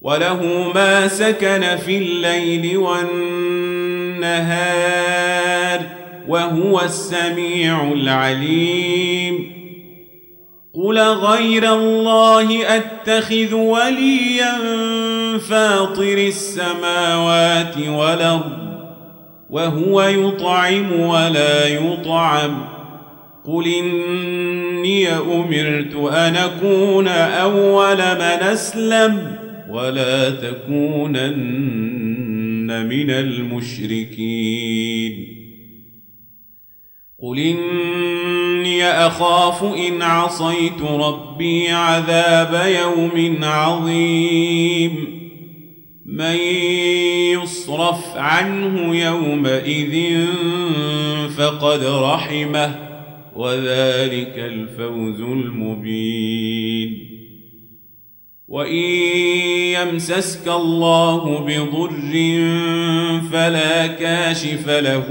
وله ما سكن في الليل والنهار وهو السميع العليم قل غير الله أتخذ وليا فاطر السماوات والأرض وهو يطعم ولا يطعم قل إني أمرت أن أكون أول من أسلم ولا تكونن من المشركين قل إني أخاف إن عصيت ربي عذاب يوم عظيم من يصرف عنه يومئذ فقد رحمه وذلك الفوز المبين وإن يمسسك الله بضر فلا كاشف له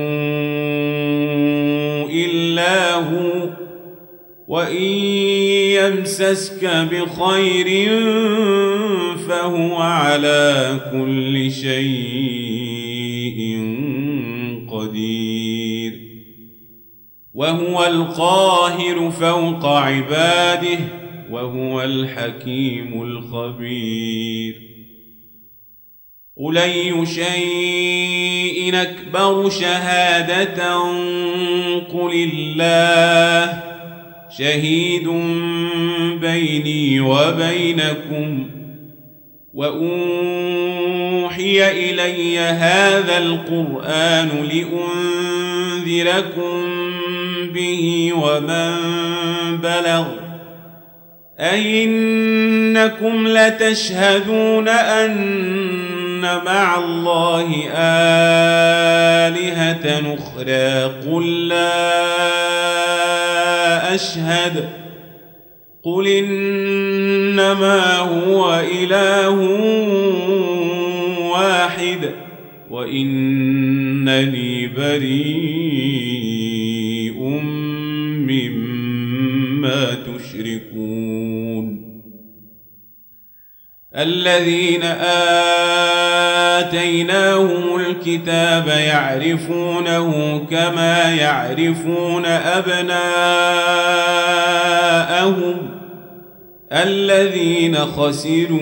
إلا هو وإن يمسسك بخير فهو على كل شيء قدير وهو القاهر فوق عباده وهو الحكيم الخبير قل أي شيء أكبر شهادة قل الله شهيد بيني وبينكم وأوحي إلي هذا القرآن لأنذركم به ومن بلغ أئنكم لتشهدون أن مع الله آلهة أخرى قل لا أشهد قل إنما هو إله واحد وإنني بريء مما تشركون الذين آتيناهم الكتاب يعرفونه كما يعرفون أبناءهم الذين خسروا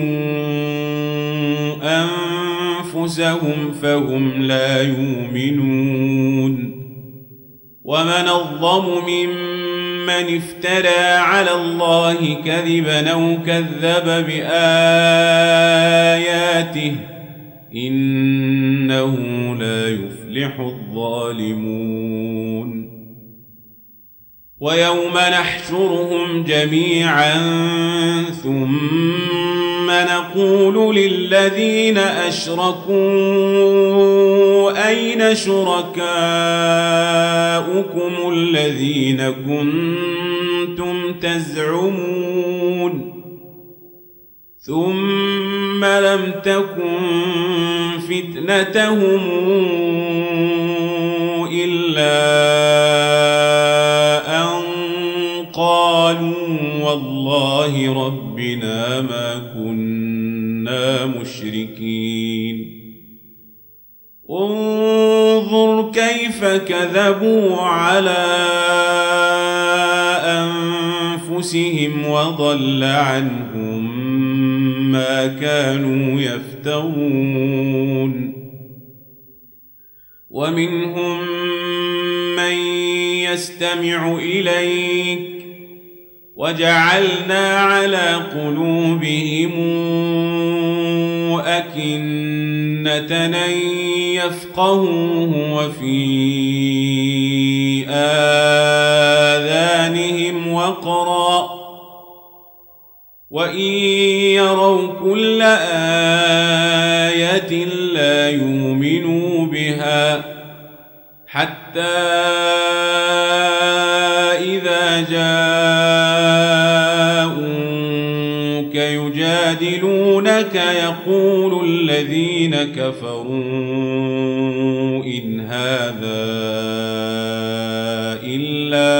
أنفسهم فهم لا يؤمنون ومن أظلم ممن افترى على الله كذبا أو كذب بآياته إنه لا يفلح الظالمون ويوم نحشرهم جميعا ثم نقول للذين أشركوا أين شركاؤكم الذين كنتم تزعمون ثم لم تكن فتنتهم إلا أن قالوا والله ربنا ما كنا مشركين انظر كيف كذبوا على أنفسهم وضل عنهم ما كانوا يفترون ومنهم من يستمع إليك وجعلنا على قلوبهم أكنة أن يفقهوه وفي آذانهم وقرا وإن يروا كل آية لا يؤمنوا بها حتى إذا جاءوك يجادلونك يقول الذين كفروا إن هذا إلا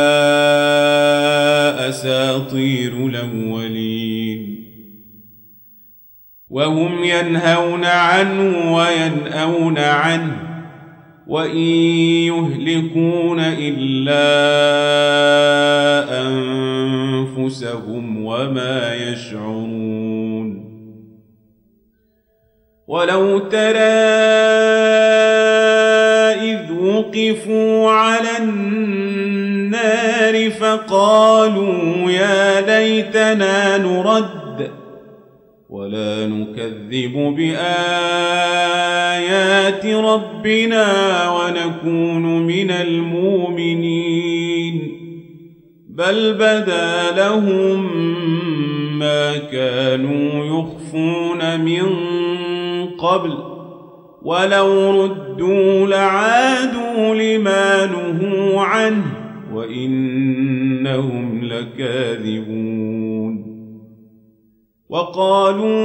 أساطير الأولين وهم ينهون عنه وينأون عنه وإن يهلكون إلا أنفسهم وما يشعرون. ولو ترى إذ وقفوا على النار فقالوا يا ليتنا نرد ولا نكذب بآيات ربنا ونكون من المؤمنين بل بدا لهم ما كانوا يخفون من قبل ولو ردوا لعادوا لما نهوا عنه وإنهم لكاذبون. وقالوا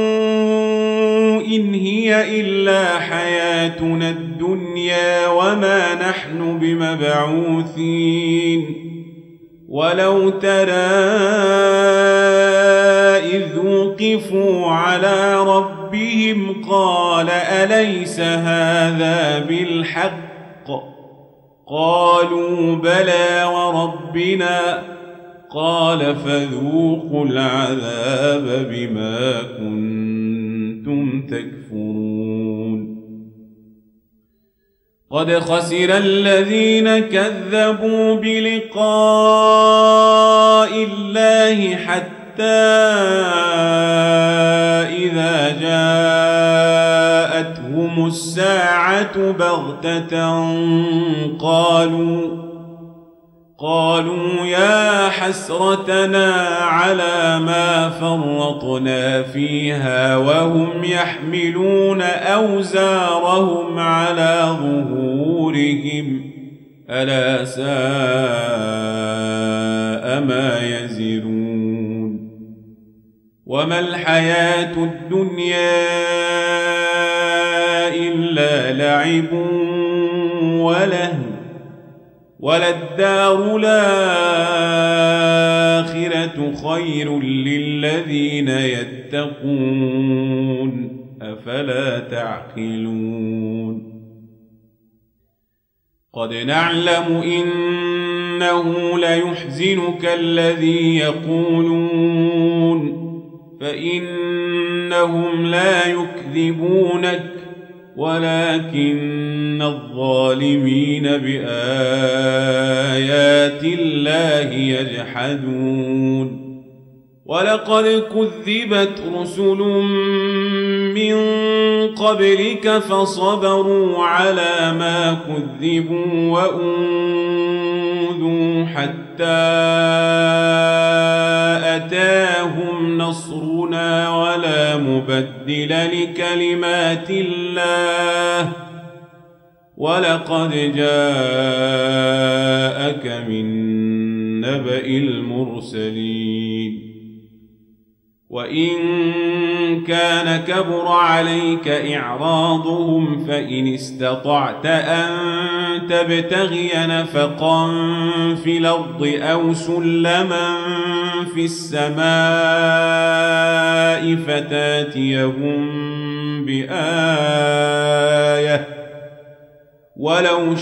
إن هي إلا حياتنا الدنيا وما نحن بمبعوثين. ولو ترى إذ وقفوا على ربهم قال أليس هذا بالحق قالوا بلى وربنا قال فذوقوا العذاب بما كنتم تكفرون. قد خسر الذين كذبوا بلقاء الله حتى إذا جاءتهم الساعة بغتة قالوا يا حسرتنا على ما فرطنا فيها وهم يحملون أوزارهم على ظهورهم ألا ساء ما يزرون. وما الحياة الدنيا إلا لعب ولهو وللدار الآخرة خير للذين يتقون أفلا تعقلون. قد نعلم إنه ليحزنك الذي يقولون فإنهم لا يكذبونك ولكن الظالمين بآيات الله يجحدون. ولقد كذبت رسل من قبلك فصبروا على ما كذبوا وأوذوا حتى أتاهم نصرنا ولا مبدل لكلمات الله ولقد جاءك من نبأ المرسلين. وإن كان كبر عليك إعراضهم فإن استطعت أن تبتغي نفقا في الأرض أو سلما في السماء فتاتيهم بآية ولو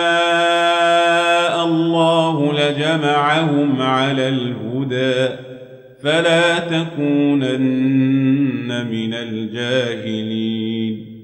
شاء الله لجمعهم على الهدى فلا تكونن من الجاهلين.